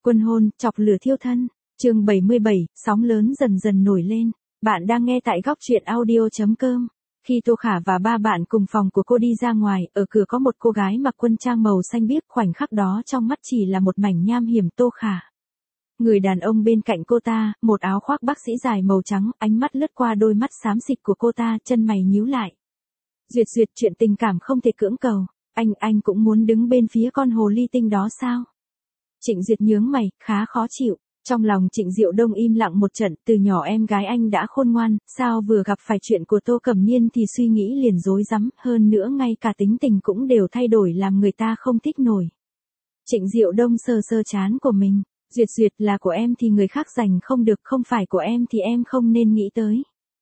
Quân hôn, chọc lửa thiêu thân. Chương 77, sóng lớn dần dần nổi lên. Bạn đang nghe tại góc truyện audio.com. Khi Tô Khả và ba bạn cùng phòng của cô đi ra ngoài, ở cửa có một cô gái mặc quân trang màu xanh biếc, khoảnh khắc đó trong mắt chỉ là một mảnh nham hiểm Tô Khả. Người đàn ông bên cạnh cô ta, một áo khoác bác sĩ dài màu trắng, ánh mắt lướt qua đôi mắt xám xịt của cô ta, chân mày nhíu lại. Duyệt, chuyện tình cảm không thể cưỡng cầu, anh cũng muốn đứng bên phía con hồ ly tinh đó sao? Trịnh Duyệt nhướng mày, khá khó chịu. Trong lòng Trịnh Diệu Đông im lặng một trận, từ nhỏ em gái anh đã khôn ngoan, sao vừa gặp phải chuyện của Tô Cẩm Niên thì suy nghĩ liền rối rắm, hơn nữa ngay cả tính tình cũng đều thay đổi làm người ta không thích nổi. Trịnh Diệu Đông sờ trán của mình, Duyệt là của em thì người khác giành không được, không phải của em thì em không nên nghĩ tới.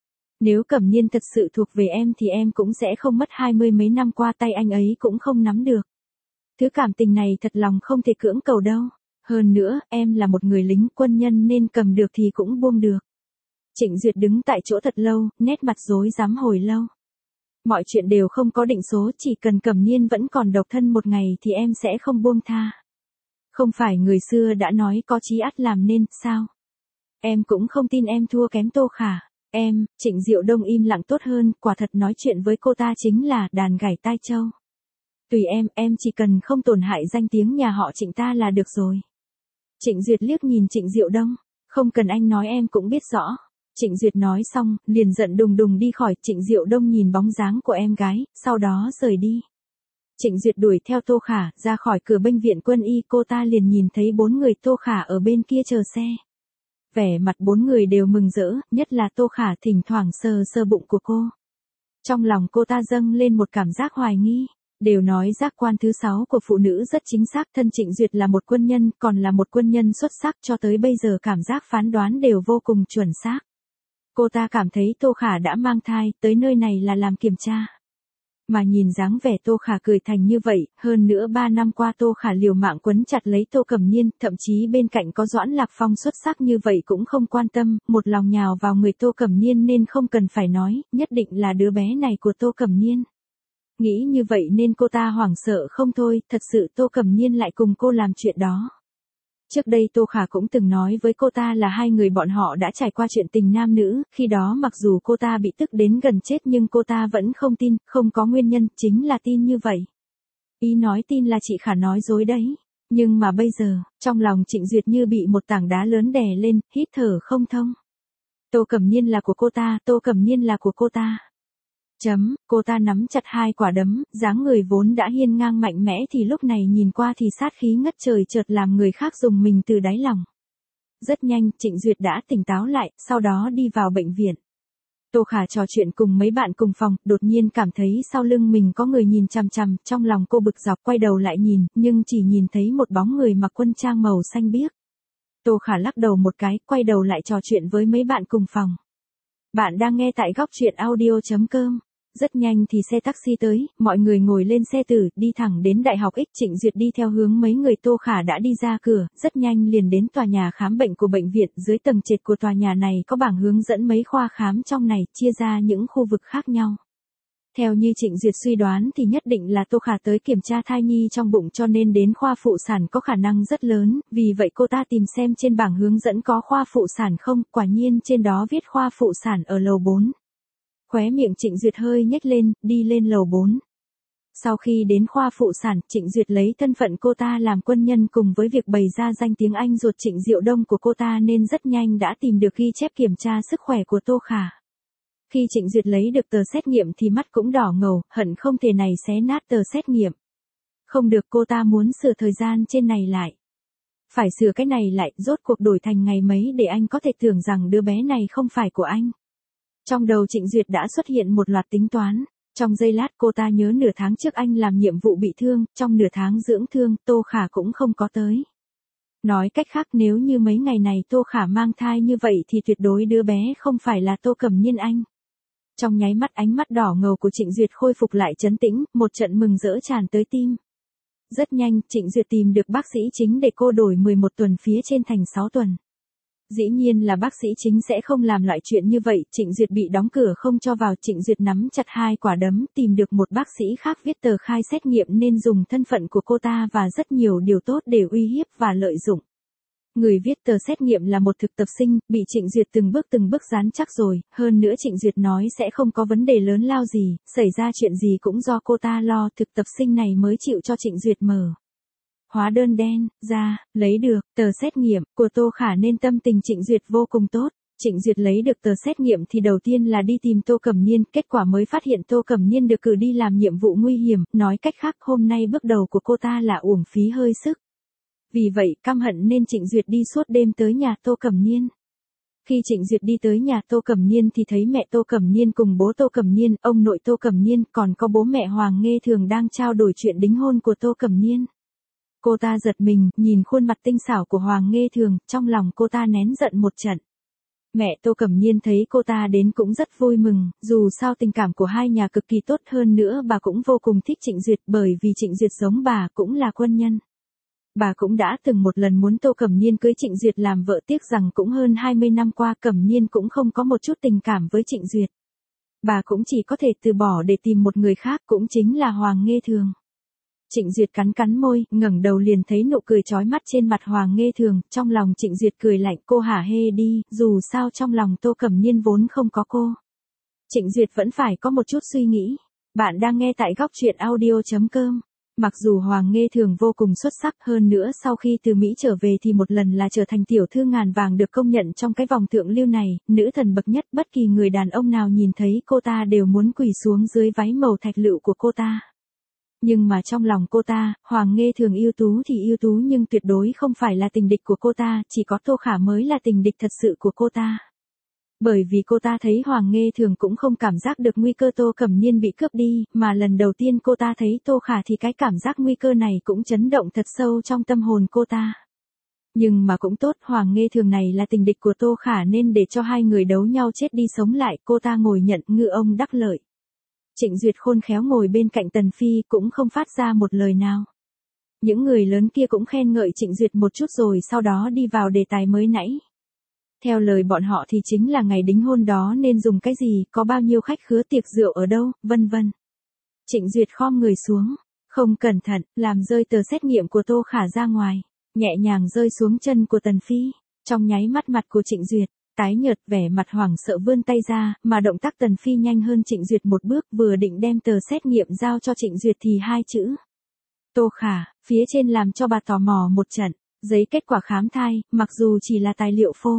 Nếu Cẩm Niên thật sự thuộc về em thì em cũng sẽ không mất 20 mấy năm qua tay anh ấy cũng không nắm được. Thứ cảm tình này thật lòng không thể cưỡng cầu đâu. Hơn nữa, em là một người lính quân nhân nên cầm được thì cũng buông được. Trịnh Duyệt đứng tại chỗ thật lâu, nét mặt rối rắm hồi lâu. Mọi chuyện đều không có định số, chỉ cần Cẩm Niên vẫn còn độc thân một ngày thì em sẽ không buông tha. Không phải người xưa đã nói có chí ắt làm nên, sao? Em cũng không tin em thua kém Tô Khả. Trịnh Diệu Đông im lặng tốt hơn, quả thật nói chuyện với cô ta chính là đàn gảy tai trâu. Tùy em chỉ cần không tổn hại danh tiếng nhà họ Trịnh ta là được rồi. Trịnh Duyệt liếc nhìn Trịnh Diệu Đông, không cần anh nói em cũng biết rõ. Trịnh Duyệt nói xong, liền giận đùng đùng đi khỏi. Trịnh Diệu Đông nhìn bóng dáng của em gái, sau đó rời đi. Trịnh Duyệt đuổi theo Tô Khả, ra khỏi cửa bệnh viện quân y, cô ta liền nhìn thấy 4 người Tô Khả ở bên kia chờ xe. Vẻ mặt 4 người đều mừng rỡ, nhất là Tô Khả thỉnh thoảng sờ bụng của cô. Trong lòng cô ta dâng lên một cảm giác hoài nghi. Đều nói giác quan thứ 6 của phụ nữ rất chính xác, thân Trịnh Duyệt là một quân nhân, còn là một quân nhân xuất sắc, cho tới bây giờ cảm giác phán đoán đều vô cùng chuẩn xác. Cô ta cảm thấy Tô Khả đã mang thai, tới nơi này là làm kiểm tra. Mà nhìn dáng vẻ Tô Khả cười thành như vậy, hơn nữa 3 năm qua Tô Khả liều mạng quấn chặt lấy Tô Cẩm Niên, thậm chí bên cạnh có Doãn Lạc Phong xuất sắc như vậy cũng không quan tâm, một lòng nhào vào người Tô Cẩm Niên nên không cần phải nói, nhất định là đứa bé này của Tô Cẩm Niên. Nghĩ như vậy nên cô ta hoảng sợ không thôi, thật sự Tô Cẩm Niên lại cùng cô làm chuyện đó. Trước đây Tô Khả cũng từng nói với cô ta là hai người bọn họ đã trải qua chuyện tình nam nữ, khi đó mặc dù cô ta bị tức đến gần chết nhưng cô ta vẫn không tin, không có nguyên nhân, chính là tin như vậy. Ý nói tin là chị Khả nói dối đấy. Nhưng mà bây giờ, trong lòng Trịnh Duyệt như bị một tảng đá lớn đè lên, hít thở không thông. Tô Cẩm Niên là của cô ta, Tô Cẩm Niên là của cô ta. Cô ta nắm chặt hai quả đấm, dáng người vốn đã hiên ngang mạnh mẽ thì lúc này nhìn qua thì sát khí ngất trời, chợt làm người khác rùng mình từ đáy lòng. Rất nhanh, Trịnh Duyệt đã tỉnh táo lại, sau đó đi vào bệnh viện. Tô Khả trò chuyện cùng mấy bạn cùng phòng, đột nhiên cảm thấy sau lưng mình có người nhìn chằm chằm, trong lòng cô bực dọc quay đầu lại nhìn, nhưng chỉ nhìn thấy một bóng người mặc quân trang màu xanh biếc. Tô Khả lắc đầu một cái, quay đầu lại trò chuyện với mấy bạn cùng phòng. Bạn đang nghe tại góc truyện audio.com. Rất nhanh thì xe taxi tới, mọi người ngồi lên xe tử, đi thẳng đến Đại học X. Trịnh Duyệt đi theo hướng mấy người Tô Khả đã đi ra cửa, rất nhanh liền đến tòa nhà khám bệnh của bệnh viện. Dưới tầng trệt của tòa nhà này có bảng hướng dẫn mấy khoa khám trong này, chia ra những khu vực khác nhau. Theo như Trịnh Duyệt suy đoán thì nhất định là Tô Khả tới kiểm tra thai nhi trong bụng cho nên đến khoa phụ sản có khả năng rất lớn, vì vậy cô ta tìm xem trên bảng hướng dẫn có khoa phụ sản không, quả nhiên trên đó viết khoa phụ sản ở lầu 4. Khóe miệng Trịnh Duyệt hơi nhếch lên, đi lên lầu 4. Sau khi đến khoa phụ sản, Trịnh Duyệt lấy thân phận cô ta làm quân nhân cùng với việc bày ra danh tiếng anh ruột Trịnh Diệu Đông của cô ta nên rất nhanh đã tìm được ghi chép kiểm tra sức khỏe của Tô Khả. Khi Trịnh Duyệt lấy được tờ xét nghiệm thì mắt cũng đỏ ngầu, hận không thể này xé nát tờ xét nghiệm. Không được, cô ta muốn sửa thời gian trên này lại. Phải sửa cái này lại, rốt cuộc đổi thành ngày mấy để anh có thể tưởng rằng đứa bé này không phải của anh. Trong đầu Trịnh Duyệt đã xuất hiện một loạt tính toán. Trong giây lát cô ta nhớ nửa tháng trước anh làm nhiệm vụ bị thương, trong nửa tháng dưỡng thương, Tô Khả cũng không có tới. Nói cách khác nếu như mấy ngày này Tô Khả mang thai như vậy thì tuyệt đối đứa bé không phải là Tô Cẩm Niên anh. Trong nháy mắt ánh mắt đỏ ngầu của Trịnh Duyệt khôi phục lại trấn tĩnh, một trận mừng rỡ tràn tới tim. Rất nhanh, Trịnh Duyệt tìm được bác sĩ chính để cô đổi 11 tuần phía trên thành 6 tuần. Dĩ nhiên là bác sĩ chính sẽ không làm loại chuyện như vậy, Trịnh Duyệt bị đóng cửa không cho vào, Trịnh Duyệt nắm chặt hai quả đấm, tìm được một bác sĩ khác viết tờ khai xét nghiệm nên dùng thân phận của cô ta và rất nhiều điều tốt để uy hiếp và lợi dụng. Người viết tờ xét nghiệm là một thực tập sinh, bị Trịnh Duyệt từng bước dán chắc rồi, hơn nữa Trịnh Duyệt nói sẽ không có vấn đề lớn lao gì, xảy ra chuyện gì cũng do cô ta lo, thực tập sinh này mới chịu cho Trịnh Duyệt mở hóa đơn đen ra, lấy được tờ xét nghiệm của Tô Khả nên tâm tình Trịnh Duyệt vô cùng tốt. Trịnh Duyệt lấy được tờ xét nghiệm thì đầu tiên là đi tìm Tô Cẩm Niên, kết quả mới phát hiện Tô Cẩm Niên được cử đi làm nhiệm vụ nguy hiểm, nói cách khác hôm nay bước đầu của cô ta là uổng phí hơi sức. Vì vậy, căm hận nên Trịnh Duyệt đi suốt đêm tới nhà Tô Cẩm Niên. Khi Trịnh Duyệt đi tới nhà Tô Cẩm Niên thì thấy mẹ Tô Cẩm Niên cùng bố Tô Cẩm Niên, ông nội Tô Cẩm Niên, còn có bố mẹ Hoàng Nghê Thường đang trao đổi chuyện đính hôn của Tô Cẩm Niên. Cô ta giật mình, nhìn khuôn mặt tinh xảo của Hoàng Nghê Thường, trong lòng cô ta nén giận một trận. Mẹ Tô Cẩm Niên thấy cô ta đến cũng rất vui mừng, dù sao tình cảm của hai nhà cực kỳ tốt, hơn nữa bà cũng vô cùng thích Trịnh Duyệt bởi vì Trịnh Duyệt giống bà cũng là quân nhân. Bà cũng đã từng một lần muốn Tô Cẩm Niên cưới Trịnh Duyệt làm vợ, tiếc rằng cũng hơn 20 năm qua Cẩm Niên cũng không có một chút tình cảm với Trịnh Duyệt. Bà cũng chỉ có thể từ bỏ để tìm một người khác, cũng chính là Hoàng Nghê Thường. Trịnh Duyệt cắn môi, ngẩng đầu liền thấy nụ cười chói mắt trên mặt Hoàng Nghê Thường, trong lòng Trịnh Duyệt cười lạnh, cô hả hê đi, dù sao trong lòng Tô Cẩm Niên vốn không có cô. Trịnh Duyệt vẫn phải có một chút suy nghĩ. Bạn đang nghe tại góc truyện audio.com. Mặc dù Hoàng Nghê Thường vô cùng xuất sắc, hơn nữa sau khi từ Mỹ trở về thì một lần là trở thành tiểu thư ngàn vàng được công nhận trong cái vòng thượng lưu này, nữ thần bậc nhất, bất kỳ người đàn ông nào nhìn thấy cô ta đều muốn quỳ xuống dưới váy màu thạch lựu của cô ta. Nhưng mà trong lòng cô ta, Hoàng Nghê Thường ưu tú thì ưu tú nhưng tuyệt đối không phải là tình địch của cô ta, chỉ có Tô Khả mới là tình địch thật sự của cô ta. Bởi vì cô ta thấy Hoàng Nghê Thường cũng không cảm giác được nguy cơ Tô Cẩm Niên bị cướp đi, mà lần đầu tiên cô ta thấy Tô Khả thì cái cảm giác nguy cơ này cũng chấn động thật sâu trong tâm hồn cô ta. Nhưng mà cũng tốt, Hoàng Nghê Thường này là tình địch của Tô Khả nên để cho hai người đấu nhau chết đi sống lại, cô ta ngồi nhận ngư ông đắc lợi. Trịnh Duyệt khôn khéo ngồi bên cạnh Tần Phi cũng không phát ra một lời nào. Những người lớn kia cũng khen ngợi Trịnh Duyệt một chút rồi sau đó đi vào đề tài mới nãy. Theo lời bọn họ thì chính là ngày đính hôn đó nên dùng cái gì, có bao nhiêu khách khứa, tiệc rượu ở đâu, vân vân. Trịnh Duyệt khom người xuống, không cẩn thận, làm rơi tờ xét nghiệm của Tô Khả ra ngoài, nhẹ nhàng rơi xuống chân của Tần Phi. Trong nháy mắt mặt của Trịnh Duyệt tái nhợt, vẻ mặt hoảng sợ vươn tay ra, mà động tác Tần Phi nhanh hơn Trịnh Duyệt một bước, vừa định đem tờ xét nghiệm giao cho Trịnh Duyệt thì hai chữ Tô Khả, phía trên làm cho bà tò mò một trận, giấy kết quả khám thai, mặc dù chỉ là tài liệu phô.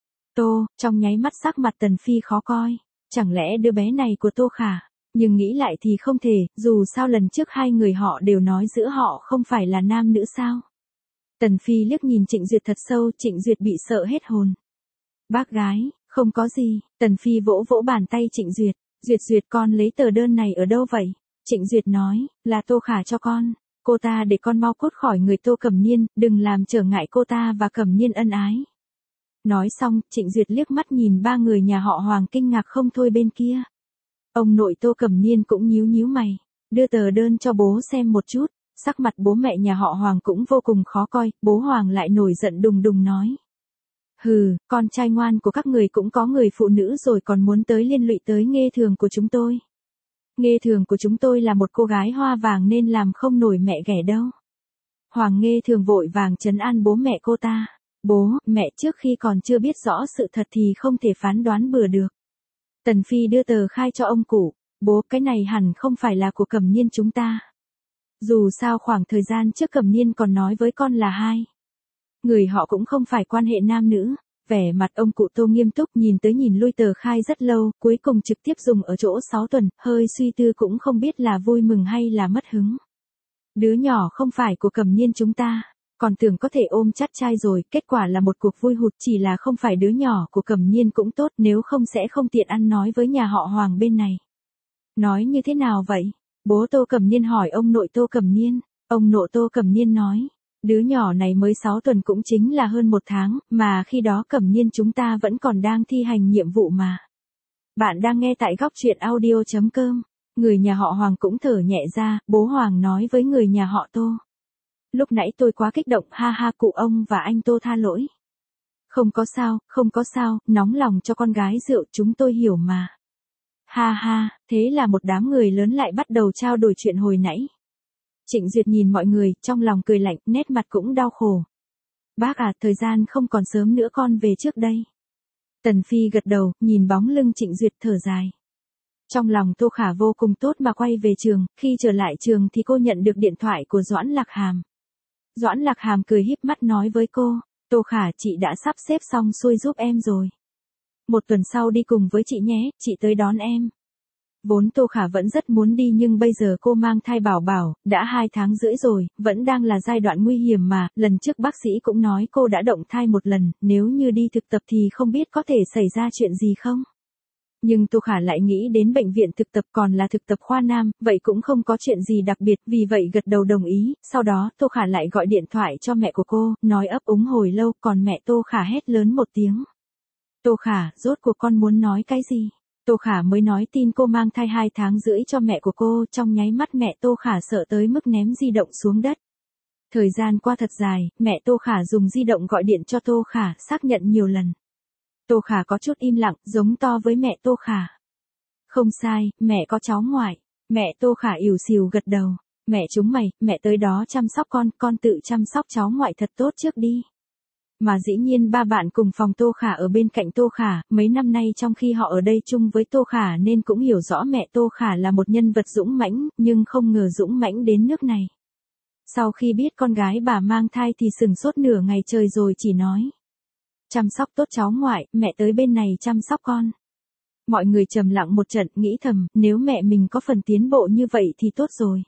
Trong nháy mắt sắc mặt Tần Phi khó coi, chẳng lẽ đứa bé này của Tô Khả, nhưng nghĩ lại thì không thể, dù sao lần trước hai người họ đều nói giữa họ không phải là nam nữ sao. Tần Phi liếc nhìn Trịnh Duyệt thật sâu, Trịnh Duyệt bị sợ hết hồn. Bác gái, không có gì, Tần Phi vỗ vỗ bàn tay Trịnh Duyệt, Duyệt con lấy tờ đơn này ở đâu vậy? Trịnh Duyệt nói, là Tô Khả cho con, cô ta để con mau cút khỏi người Tô Cẩm Niên, đừng làm trở ngại cô ta và Cẩm Niên ân ái. Nói xong, Trịnh Duyệt liếc mắt nhìn ba người nhà họ Hoàng kinh ngạc không thôi bên kia. Ông nội Tô Cẩm Niên cũng nhíu mày, đưa tờ đơn cho bố xem một chút, sắc mặt bố mẹ nhà họ Hoàng cũng vô cùng khó coi, bố Hoàng lại nổi giận đùng đùng nói. Hừ, con trai ngoan của các người cũng có người phụ nữ rồi còn muốn tới liên lụy tới Nghê Thường của chúng tôi. Nghê Thường của chúng tôi là một cô gái hoa vàng nên làm không nổi mẹ ghẻ đâu. Hoàng Nghê Thường vội vàng trấn an bố mẹ cô ta. Bố, mẹ trước khi còn chưa biết rõ sự thật thì không thể phán đoán bừa được. Tần Phi đưa tờ khai cho ông cụ. Bố, cái này hẳn không phải là của Cẩm Niên chúng ta. Dù sao khoảng thời gian trước Cẩm Niên còn nói với con là hai người họ cũng không phải quan hệ nam nữ. Vẻ mặt ông cụ Tô nghiêm túc, nhìn tới nhìn lui tờ khai rất lâu, cuối cùng trực tiếp dùng ở chỗ 6 tuần, hơi suy tư cũng không biết là vui mừng hay là mất hứng. Đứa nhỏ không phải của Cẩm Niên chúng ta, còn tưởng có thể ôm chắt trai rồi, kết quả là một cuộc vui hụt, chỉ là không phải đứa nhỏ của Cẩm Niên cũng tốt, nếu không sẽ không tiện ăn nói với nhà họ Hoàng bên này. Nói như thế nào vậy? Bố Tô Cẩm Niên hỏi ông nội Tô Cẩm Niên, ông nội Tô Cẩm Niên nói. Đứa nhỏ này mới 6 tuần cũng chính là hơn 1 tháng, mà khi đó Cẩm Niên chúng ta vẫn còn đang thi hành nhiệm vụ mà. Bạn đang nghe tại góc truyện audio.com. Người nhà họ Hoàng cũng thở nhẹ ra, bố Hoàng nói với người nhà họ Tô. Lúc nãy tôi quá kích động, ha ha, cụ ông và anh Tô tha lỗi. Không có sao, nóng lòng cho con gái rượu, chúng tôi hiểu mà. Ha ha, thế là một đám người lớn lại bắt đầu trao đổi chuyện hồi nãy. Trịnh Duyệt nhìn mọi người, trong lòng cười lạnh, nét mặt cũng đau khổ. Bác à, thời gian không còn sớm nữa con về trước đây. Tần Phi gật đầu, nhìn bóng lưng Trịnh Duyệt thở dài. Trong lòng Tô Khả vô cùng tốt mà quay về trường, khi trở lại trường thì cô nhận được điện thoại của Doãn Lạc Hàm. Doãn Lạc Hàm cười híp mắt nói với cô, Tô Khả, chị đã sắp xếp xong xuôi giúp em rồi. Một tuần sau đi cùng với chị nhé, chị tới đón em. Vốn Tô Khả vẫn rất muốn đi nhưng bây giờ cô mang thai bảo bảo, đã 2 tháng rưỡi rồi, vẫn đang là giai đoạn nguy hiểm mà, lần trước bác sĩ cũng nói cô đã động thai một lần, nếu như đi thực tập thì không biết có thể xảy ra chuyện gì không. Nhưng Tô Khả lại nghĩ đến bệnh viện thực tập còn là thực tập khoa nam, vậy cũng không có chuyện gì đặc biệt, vì vậy gật đầu đồng ý, sau đó Tô Khả lại gọi điện thoại cho mẹ của cô, nói ấp úng hồi lâu, còn mẹ Tô Khả hét lớn một tiếng. Tô Khả, rốt cuộc con muốn nói cái gì? Tô Khả mới nói tin cô mang thai 2 tháng rưỡi cho mẹ của cô, trong nháy mắt mẹ Tô Khả sợ tới mức ném di động xuống đất. Thời gian qua thật dài, mẹ Tô Khả dùng di động gọi điện cho Tô Khả, xác nhận nhiều lần. Tô Khả có chút im lặng, giống to với mẹ Tô Khả. Không sai, mẹ có cháu ngoại. Mẹ Tô Khả ỉu xìu gật đầu. Mẹ chúng mày, mẹ tới đó chăm sóc con tự chăm sóc cháu ngoại thật tốt trước đi. Mà dĩ nhiên ba bạn cùng phòng Tô Khả ở bên cạnh Tô Khả, mấy năm nay trong khi họ ở đây chung với Tô Khả nên cũng hiểu rõ mẹ Tô Khả là một nhân vật dũng mãnh, nhưng không ngờ dũng mãnh đến nước này. Sau khi biết con gái bà mang thai thì sừng sốt nửa ngày trời rồi chỉ nói. Chăm sóc tốt cháu ngoại, mẹ tới bên này chăm sóc con. Mọi người trầm lặng một trận, nghĩ thầm, nếu mẹ mình có phần tiến bộ như vậy thì tốt rồi.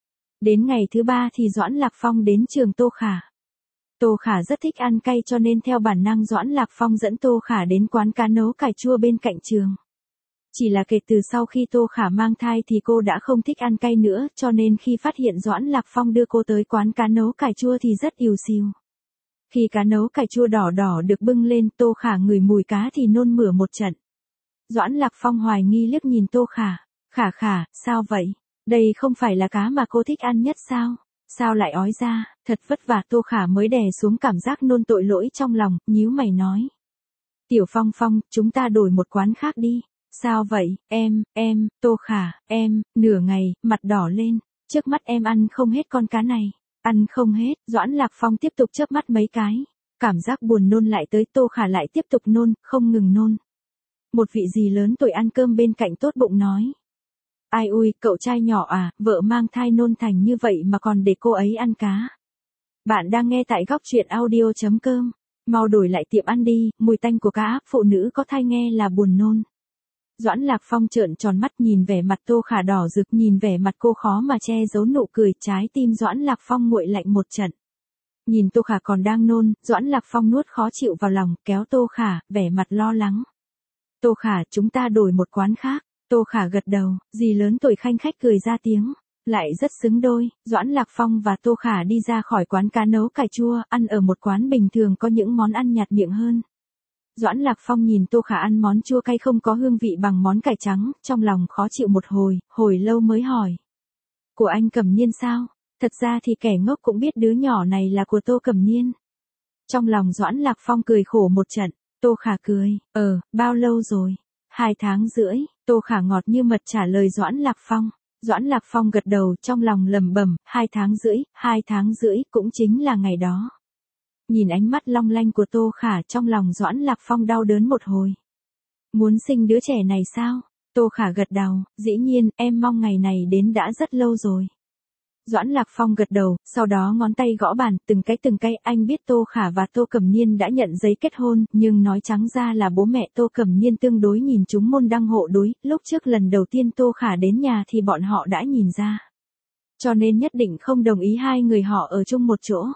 Đến ngày thứ 3 thì Doãn Lạc Phong đến trường Tô Khả. Tô Khả rất thích ăn cay cho nên theo bản năng Doãn Lạc Phong dẫn Tô Khả đến quán cá nấu cải chua bên cạnh trường. Chỉ là kể từ sau khi Tô Khả mang thai thì cô đã không thích ăn cay nữa, cho nên khi phát hiện Doãn Lạc Phong đưa cô tới quán cá nấu cải chua thì rất ỉu xìu. Khi cá nấu cải chua đỏ đỏ được bưng lên, Tô Khả ngửi mùi cá thì nôn mửa một trận. Doãn Lạc Phong hoài nghi liếc nhìn Tô Khả. Khả, sao vậy? Đây không phải là cá mà cô thích ăn nhất sao? Sao lại ói ra? Thật vất vả Tô Khả mới đè xuống cảm giác nôn tội lỗi trong lòng, nhíu mày nói. Tiểu Phong Phong, chúng ta đổi một quán khác đi. Sao vậy, Tô Khả, nửa ngày, mặt đỏ lên. Trước mắt em ăn không hết con cá này. Ăn không hết, Doãn Lạc Phong tiếp tục chớp mắt mấy cái. Cảm giác buồn nôn lại tới, Tô Khả lại tiếp tục nôn, không ngừng nôn. Một vị dì lớn tuổi ăn cơm bên cạnh tốt bụng nói. Ai ui, cậu trai nhỏ à, vợ mang thai nôn thành như vậy mà còn để cô ấy ăn cá. Bạn đang nghe tại góc truyện audio.com. Mau đổi lại tiệm ăn đi, mùi tanh của cá áp phụ nữ có thai nghe là buồn nôn. Doãn Lạc Phong trợn tròn mắt nhìn vẻ mặt Tô Khả đỏ rực, nhìn vẻ mặt cô khó mà che giấu nụ cười, trái tim Doãn Lạc Phong nguội lạnh một trận. Nhìn Tô Khả còn đang nôn, Doãn Lạc Phong nuốt khó chịu vào lòng, kéo Tô Khả, vẻ mặt lo lắng. Tô Khả, chúng ta đổi một quán khác. Tô Khả gật đầu, dì lớn tuổi khanh khách cười ra tiếng. Lại rất xứng đôi, Doãn Lạc Phong và Tô Khả đi ra khỏi quán cá nấu cải chua, ăn ở một quán bình thường có những món ăn nhạt miệng hơn. Doãn Lạc Phong nhìn Tô Khả ăn món chua cay không có hương vị bằng món cải trắng, trong lòng khó chịu một hồi lâu mới hỏi. Của anh Cẩm Niên sao? Thật ra thì kẻ ngốc cũng biết đứa nhỏ này là của Tô Cẩm Niên. Trong lòng Doãn Lạc Phong cười khổ một trận, Tô Khả cười, bao lâu rồi? 2 tháng rưỡi, Tô Khả ngọt như mật trả lời Doãn Lạc Phong. Doãn Lạc Phong gật đầu trong lòng lẩm bẩm, 2 tháng rưỡi cũng chính là ngày đó. Nhìn ánh mắt long lanh của Tô Khả trong lòng Doãn Lạc Phong đau đớn một hồi. Muốn sinh đứa trẻ này sao? Tô Khả gật đầu, dĩ nhiên, em mong ngày này đến đã rất lâu rồi. Doãn Lạc Phong gật đầu, sau đó ngón tay gõ bàn, từng cái, anh biết Tô Khả và Tô Cẩm Niên đã nhận giấy kết hôn, nhưng nói trắng ra là bố mẹ Tô Cẩm Niên tương đối nhìn chúng môn đăng hộ đối, lúc trước lần đầu tiên Tô Khả đến nhà thì bọn họ đã nhìn ra. Cho nên nhất định không đồng ý hai người họ ở chung một chỗ.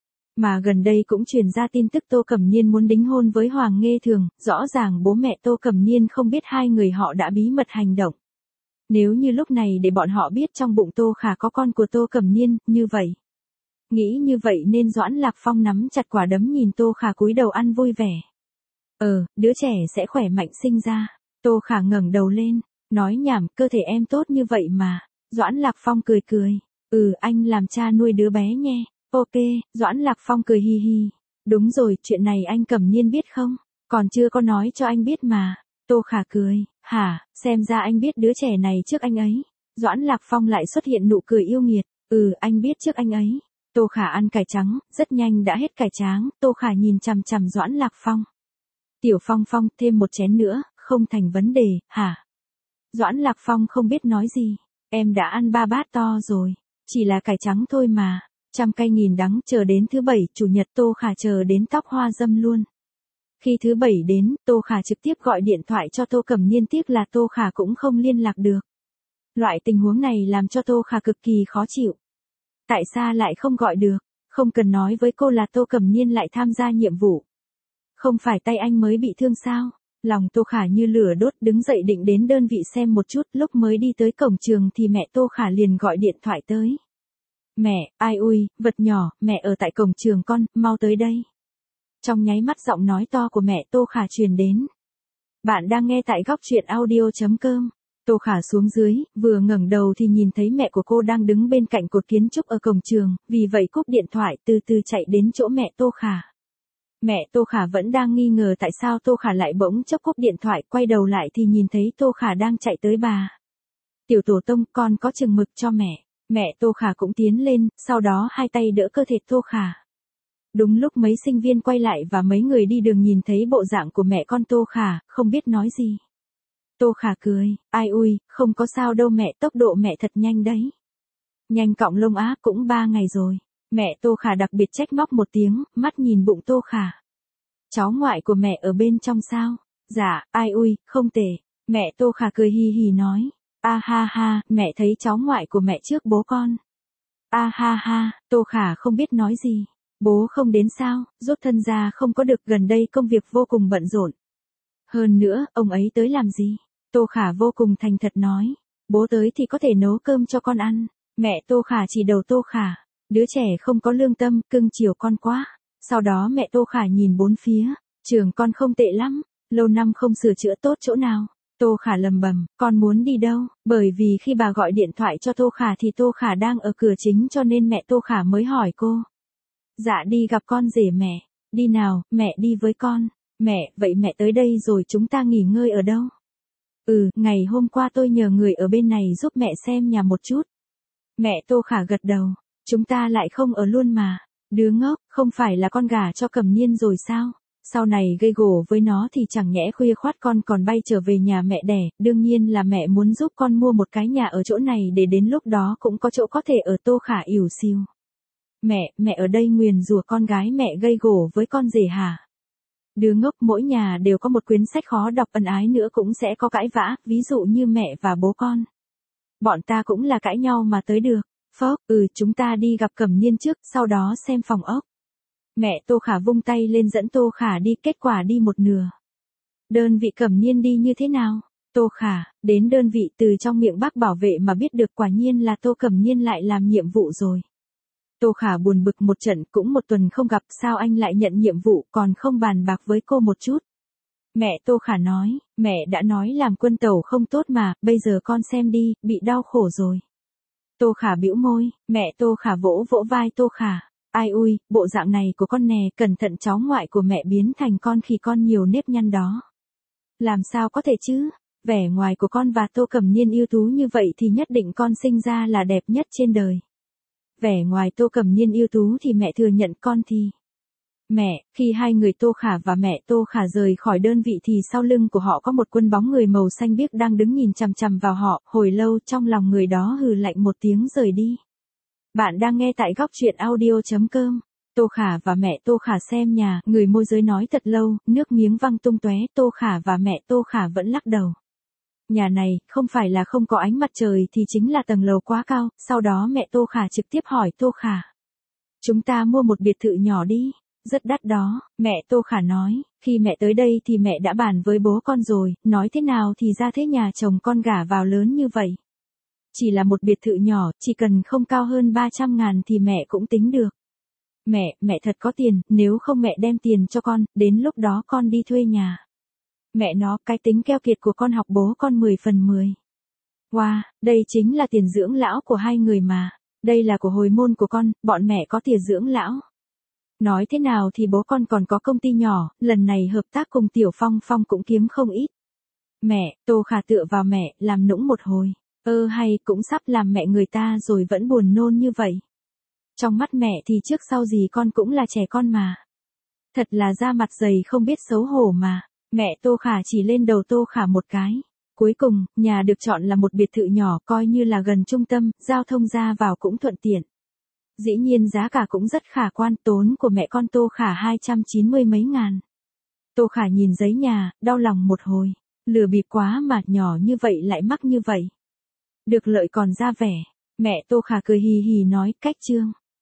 Mà gần đây cũng truyền ra tin tức Tô Cẩm Niên muốn đính hôn với Hoàng Nghê Thường, rõ ràng bố mẹ Tô Cẩm Niên không biết hai người họ đã bí mật hành động. Nếu như lúc này để bọn họ biết trong bụng Tô Khả có con của Tô Cẩm Niên, như vậy. Nghĩ như vậy nên Doãn Lạc Phong nắm chặt quả đấm nhìn Tô Khả cúi đầu ăn vui vẻ. Đứa trẻ sẽ khỏe mạnh sinh ra. Tô Khả ngẩng đầu lên, nói nhảm, cơ thể em tốt như vậy mà. Doãn Lạc Phong cười. Anh làm cha nuôi đứa bé nhé. Ok, Doãn Lạc Phong cười hi hi. Đúng rồi, chuyện này anh Cẩm Niên biết không? Còn chưa có nói cho anh biết mà. Tô Khả cười, hả, xem ra anh biết đứa trẻ này trước anh ấy. Doãn Lạc Phong lại xuất hiện nụ cười yêu nghiệt, anh biết trước anh ấy. Tô Khả ăn cải trắng, rất nhanh đã hết cải tráng, Tô Khả nhìn chằm chằm Doãn Lạc Phong. Tiểu Phong Phong, thêm một chén nữa, không thành vấn đề, hả? Doãn Lạc Phong không biết nói gì. Em đã ăn 3 bát to rồi. Chỉ là cải trắng thôi mà. Trăm cay nghìn đắng, chờ đến thứ 7, chủ nhật Tô Khả chờ đến tóc hoa dâm luôn. Khi thứ 7 đến, Tô Khả trực tiếp gọi điện thoại cho Tô Cẩm Niên, tiếc là Tô Khả cũng không liên lạc được. Loại tình huống này làm cho Tô Khả cực kỳ khó chịu. Tại sao lại không gọi được? Không cần nói với cô là Tô Cẩm Niên lại tham gia nhiệm vụ. Không phải tay anh mới bị thương sao? Lòng Tô Khả như lửa đốt, đứng dậy định đến đơn vị xem một chút, lúc mới đi tới cổng trường thì mẹ Tô Khả liền gọi điện thoại tới. Mẹ, ai ui, vật nhỏ, mẹ ở tại cổng trường con, mau tới đây. Trong nháy mắt giọng nói to của mẹ Tô Khả truyền đến. Bạn đang nghe tại góc truyện audio.com. Tô Khả xuống dưới, vừa ngẩng đầu thì nhìn thấy mẹ của cô đang đứng bên cạnh cột kiến trúc ở cổng trường, vì vậy cúp điện thoại từ từ chạy đến chỗ mẹ Tô Khả. Mẹ Tô Khả vẫn đang nghi ngờ tại sao Tô Khả lại bỗng chốc cúp điện thoại, quay đầu lại thì nhìn thấy Tô Khả đang chạy tới bà. Tiểu tổ tông, con có chừng mực cho mẹ. Mẹ Tô Khả cũng tiến lên, sau đó hai tay đỡ cơ thể Tô Khả. Đúng lúc mấy sinh viên quay lại và mấy người đi đường nhìn thấy bộ dạng của mẹ con Tô Khả, không biết nói gì. Tô Khả cười, ai ui, không có sao đâu mẹ, tốc độ mẹ thật nhanh đấy. Nhanh cọng lông á, cũng 3 ngày rồi. Mẹ Tô Khả đặc biệt trách móc một tiếng, mắt nhìn bụng Tô Khả. Cháu ngoại của mẹ ở bên trong sao? Dạ, ai ui, không tệ. Mẹ Tô Khả cười hì hì nói. A ha ha, mẹ thấy cháu ngoại của mẹ trước bố con. A ha ha, Tô Khả không biết nói gì. Bố không đến sao, rút thân ra không có được, gần đây công việc vô cùng bận rộn. Hơn nữa, ông ấy tới làm gì? Tô Khả vô cùng thành thật nói. Bố tới thì có thể nấu cơm cho con ăn. Mẹ Tô Khả chỉ đầu Tô Khả. Đứa trẻ không có lương tâm, cưng chiều con quá. Sau đó mẹ Tô Khả nhìn bốn phía. Trường con không tệ lắm. Lâu năm không sửa chữa tốt chỗ nào. Tô Khả lầm bầm, con muốn đi đâu? Bởi vì khi bà gọi điện thoại cho Tô Khả thì Tô Khả đang ở cửa chính cho nên mẹ Tô Khả mới hỏi cô. Dạ đi gặp con rể mẹ. Đi nào, mẹ đi với con. Mẹ, vậy mẹ tới đây rồi chúng ta nghỉ ngơi ở đâu? Ngày hôm qua tôi nhờ người ở bên này giúp mẹ xem nhà một chút. Mẹ Tô Khả gật đầu. Chúng ta lại không ở luôn mà. Đứa ngốc, không phải là con gả cho Cẩm Niên rồi sao? Sau này gây gổ với nó thì chẳng nhẽ khuya khoắt con còn bay trở về nhà mẹ đẻ, đương nhiên là mẹ muốn giúp con mua một cái nhà ở chỗ này để đến lúc đó cũng có chỗ có thể ở. Tô Khả ỉu xìu. Mẹ ở đây nguyền rủa con gái mẹ gây gổ với con rể hả? Đứa ngốc, mỗi nhà đều có một quyển sách khó đọc, ân ái nữa cũng sẽ có cãi vã, ví dụ như mẹ và bố con. Bọn ta cũng là cãi nhau mà tới được. Phốc, chúng ta đi gặp Cẩm Niên trước, sau đó xem phòng ốc. Mẹ Tô Khả vung tay lên dẫn Tô Khả đi, kết quả đi một nửa. Đơn vị Cẩm Niên đi như thế nào? Tô Khả, đến đơn vị từ trong miệng bác bảo vệ mà biết được, quả nhiên là Tô Cẩm Niên lại làm nhiệm vụ rồi. Tô Khả buồn bực một trận, cũng một tuần không gặp, sao anh lại nhận nhiệm vụ còn không bàn bạc với cô một chút? Mẹ Tô Khả nói, mẹ đã nói làm quân tàu không tốt mà, bây giờ con xem đi, bị đau khổ rồi. Tô Khả bĩu môi, mẹ Tô Khả vỗ vỗ vai Tô Khả. Ai ui, bộ dạng này của con nè, cẩn thận cháu ngoại của mẹ biến thành con khỉ con nhiều nếp nhăn đó. Làm sao có thể chứ? Vẻ ngoài của con và Tô Cẩm Niên ưu tú như vậy thì nhất định con sinh ra là đẹp nhất trên đời. Vẻ ngoài Tô Cẩm Niên ưu tú thì mẹ thừa nhận, con thì... Mẹ, khi hai người Tô Khả và mẹ Tô Khả rời khỏi đơn vị thì sau lưng của họ có một quân bóng người màu xanh biếc đang đứng nhìn chằm chằm vào họ, hồi lâu trong lòng người đó hừ lạnh một tiếng rời đi. Bạn đang nghe tại góc truyện audio.com. Tô Khả và mẹ Tô Khả xem nhà, người môi giới nói thật lâu, nước miếng văng tung tóe, Tô Khả và mẹ Tô Khả vẫn lắc đầu. Nhà này, không phải là không có ánh mặt trời thì chính là tầng lầu quá cao, sau đó mẹ Tô Khả trực tiếp hỏi Tô Khả. Chúng ta mua một biệt thự nhỏ đi, rất đắt đó, mẹ Tô Khả nói, khi mẹ tới đây thì mẹ đã bàn với bố con rồi, nói thế nào thì ra thế, nhà chồng con gả vào lớn như vậy. Chỉ là một biệt thự nhỏ, chỉ cần không cao hơn 300.000 thì mẹ cũng tính được. Mẹ thật có tiền, nếu không mẹ đem tiền cho con, đến lúc đó con đi thuê nhà. Mẹ nó, cái tính keo kiệt của con học bố con 10 phần 10. Wow, đây chính là tiền dưỡng lão của hai người mà. Đây là của hồi môn của con, bọn mẹ có tiền dưỡng lão. Nói thế nào thì bố con còn có công ty nhỏ, lần này hợp tác cùng Tiểu Phong Phong cũng kiếm không ít. Mẹ, Tô Khả tựa vào mẹ, làm nũng một hồi. Hay, cũng sắp làm mẹ người ta rồi vẫn buồn nôn như vậy. Trong mắt mẹ thì trước sau gì con cũng là trẻ con mà. Thật là da mặt dày không biết xấu hổ mà. Mẹ Tô Khả chỉ lên đầu Tô Khả một cái. Cuối cùng, nhà được chọn là một biệt thự nhỏ coi như là gần trung tâm, giao thông ra vào cũng thuận tiện. Dĩ nhiên giá cả cũng rất khả quan, tốn của mẹ con Tô Khả 290 mấy ngàn. Tô Khả nhìn giấy nhà, đau lòng một hồi. Lừa bịp quá mà, nhỏ như vậy lại mắc như vậy. Được lợi còn ra vẻ. Mẹ Tô Khả cười hì hì nói, cách chương.